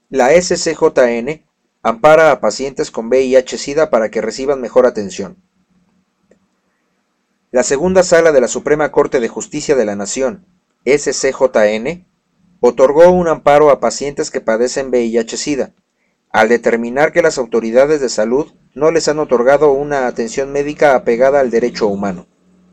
La SCJN ampara a pacientes con VIH-Sida para que reciban mejor atención. La Segunda Sala de la Suprema Corte de Justicia de la Nación, SCJN, otorgó un amparo a pacientes que padecen VIH-Sida, al determinar que las autoridades de salud no les han otorgado una atención médica apegada al derecho humano.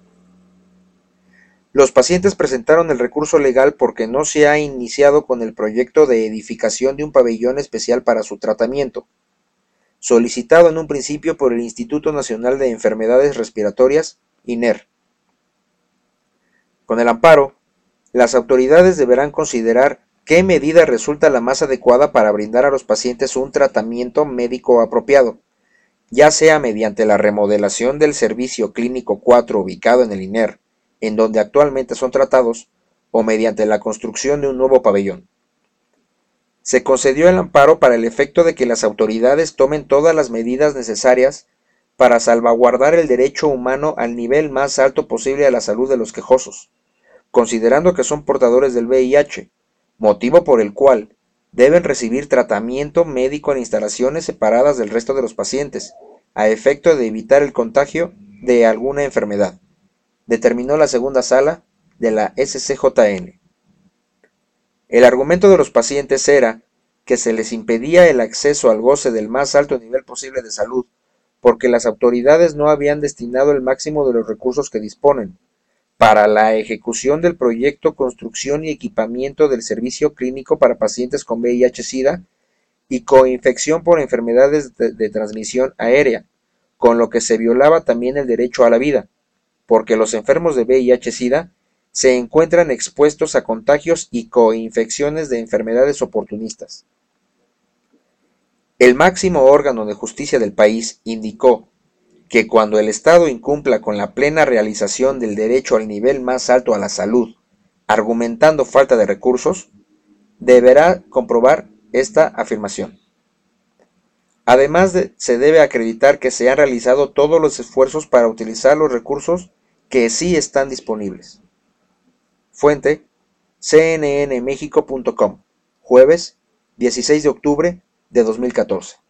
Los pacientes presentaron el recurso legal porque no se ha iniciado con el proyecto de edificación de un pabellón especial para su tratamiento, solicitado en un principio por el Instituto Nacional de Enfermedades Respiratorias, INER. Con el amparo, las autoridades deberán considerar qué medida resulta la más adecuada para brindar a los pacientes un tratamiento médico apropiado, ya sea mediante la remodelación del Servicio Clínico 4 ubicado en el INER, en donde actualmente son tratados, o mediante la construcción de un nuevo pabellón. Se concedió el amparo para el efecto de que las autoridades tomen todas las medidas necesarias para salvaguardar el derecho humano al nivel más alto posible a la salud de los quejosos, considerando que son portadores del VIH, motivo por el cual deben recibir tratamiento médico en instalaciones separadas del resto de los pacientes, a efecto de evitar el contagio de alguna enfermedad, determinó la segunda sala de la SCJN. El argumento de los pacientes era que se les impedía el acceso al goce del más alto nivel posible de salud, porque las autoridades no habían destinado el máximo de los recursos que disponen para la ejecución del proyecto Construcción y Equipamiento del Servicio Clínico para Pacientes con VIH-Sida y coinfección por enfermedades de transmisión aérea, con lo que se violaba también el derecho a la vida, porque los enfermos de VIH-Sida se encuentran expuestos a contagios y coinfecciones de enfermedades oportunistas. El máximo órgano de justicia del país indicó que cuando el Estado incumpla con la plena realización del derecho al nivel más alto a la salud, argumentando falta de recursos, deberá comprobar esta afirmación. Además, se debe acreditar que se han realizado todos los esfuerzos para utilizar los recursos que sí están disponibles. Fuente: cnnmexico.com, jueves 16 de octubre de 2014.